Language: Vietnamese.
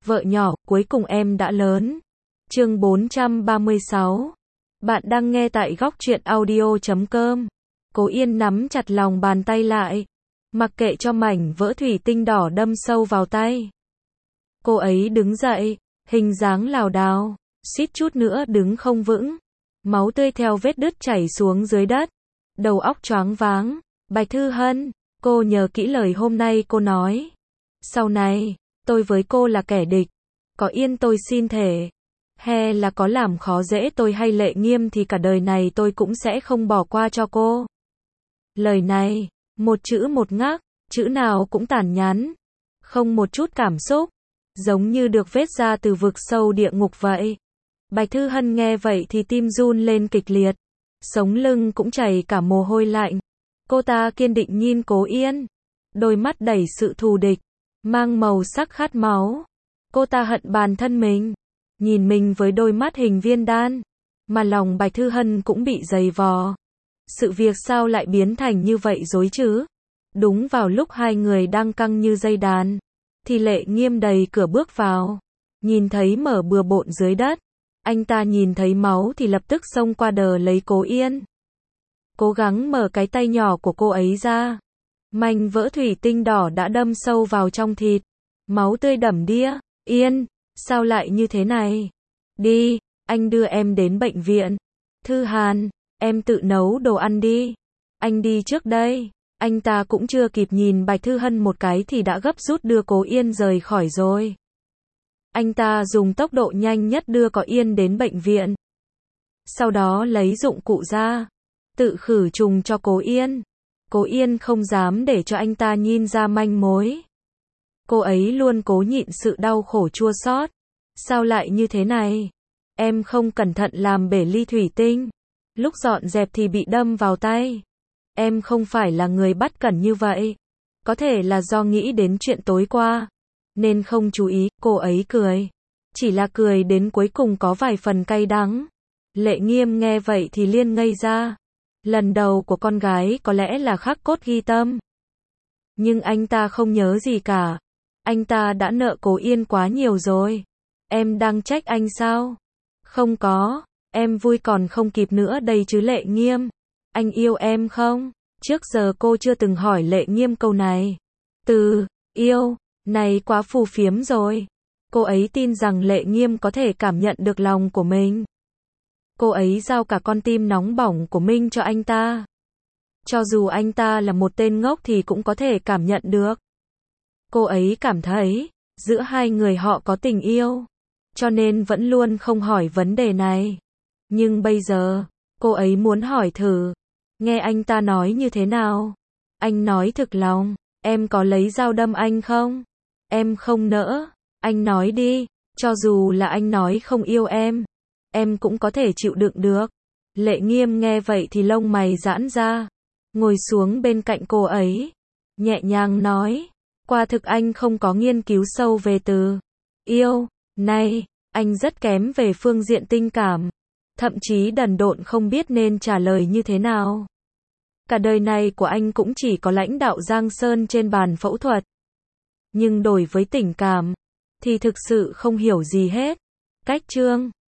Vợ nhỏ, cuối cùng em đã lớn. Chương 436. Bạn đang nghe tại góc truyện audio.com. Cố Yên nắm chặt lòng bàn tay lại, mặc kệ cho mảnh vỡ thủy tinh đỏ đâm sâu vào tay. Cô ấy đứng dậy, hình dáng lảo đảo, suýt chút nữa đứng không vững. Máu tươi theo vết đứt chảy xuống dưới đất. Đầu óc choáng váng. Bạch Thư Hân, cô nhớ kỹ lời hôm nay cô nói. Sau này, tôi với cô là kẻ địch. Có Yên tôi xin thề. Hay là có làm khó dễ tôi hay Lệ Nghiêm thì cả đời này tôi cũng sẽ không bỏ qua cho cô. Lời này, một chữ một ngắc, chữ nào cũng tàn nhẫn, không một chút cảm xúc, giống như được vết ra từ vực sâu địa ngục vậy. Bạch Thư Hân nghe vậy thì tim run lên kịch liệt, sống lưng cũng chảy cả mồ hôi lạnh. Cô ta kiên định nhìn Cố Yên, đôi mắt đầy sự thù địch, mang màu sắc khát máu. Cô ta hận bản thân mình, nhìn mình với đôi mắt hình viên đan, mà lòng Bạch Thư Hân cũng bị dày vò. Sự việc sao lại biến thành như vậy dối chứ? Đúng vào lúc hai người đang căng như dây đàn, thì Lệ Nghiêm đầy cửa bước vào, nhìn thấy mở bừa bộn dưới đất. Anh ta nhìn thấy máu thì lập tức xông qua đỡ lấy Cố Yên, cố gắng mở cái tay nhỏ của cô ấy ra. Mảnh vỡ thủy tinh đỏ đã đâm sâu vào trong thịt, máu tươi đẫm đìa. Yên, sao lại như thế này? Đi, anh đưa em đến bệnh viện. Thư Hàn, em tự nấu đồ ăn đi. Anh đi trước đây. Anh ta cũng chưa kịp nhìn Bạch Thư Hân một cái thì đã gấp rút đưa Cố Yên rời khỏi rồi. Anh ta dùng tốc độ nhanh nhất đưa Cố Yên đến bệnh viện. Sau đó lấy dụng cụ ra, tự khử trùng cho Cố Yên. Cố Yên không dám để cho anh ta nhìn ra manh mối. Cô ấy luôn cố nhịn sự đau khổ chua xót. Sao lại như thế này? Em không cẩn thận làm bể ly thủy tinh. Lúc dọn dẹp thì bị đâm vào tay. Em không phải là người bất cẩn như vậy. Có thể là do nghĩ đến chuyện tối qua, nên không chú ý. Cô ấy cười. Chỉ là cười đến cuối cùng có vài phần cay đắng. Lệ Nghiêm nghe vậy thì liên ngây ra. Lần đầu của con gái có lẽ là khắc cốt ghi tâm. Nhưng anh ta không nhớ gì cả. Anh ta đã nợ Cố Yên quá nhiều rồi. Em đang trách anh sao? Không có, em vui còn không kịp nữa đây chứ Lệ Nghiêm. Anh yêu em không? Trước giờ cô chưa từng hỏi Lệ Nghiêm câu này. Từ yêu này quá phù phiếm rồi. Cô ấy tin rằng Lệ Nghiêm có thể cảm nhận được lòng của mình. Cô ấy giao cả con tim nóng bỏng của mình cho anh ta. Cho dù anh ta là một tên ngốc thì cũng có thể cảm nhận được. Cô ấy cảm thấy, giữa hai người họ có tình yêu, cho nên vẫn luôn không hỏi vấn đề này. Nhưng bây giờ, cô ấy muốn hỏi thử. Nghe anh ta nói như thế nào? Anh nói thực lòng, em có lấy dao đâm anh không? Em không nỡ. Anh nói đi, cho dù là anh nói không yêu em cũng có thể chịu đựng được. Lệ Nghiêm nghe vậy thì lông mày giãn ra, ngồi xuống bên cạnh cô ấy, nhẹ nhàng nói. Quả thực anh không có nghiên cứu sâu về từ yêu này, anh rất kém về phương diện tình cảm, thậm chí đần độn không biết nên trả lời như thế nào. Cả đời này của anh cũng chỉ có lãnh đạo Giang Sơn trên bàn phẫu thuật. Nhưng đổi với tình cảm, thì thực sự không hiểu gì hết. Cách chương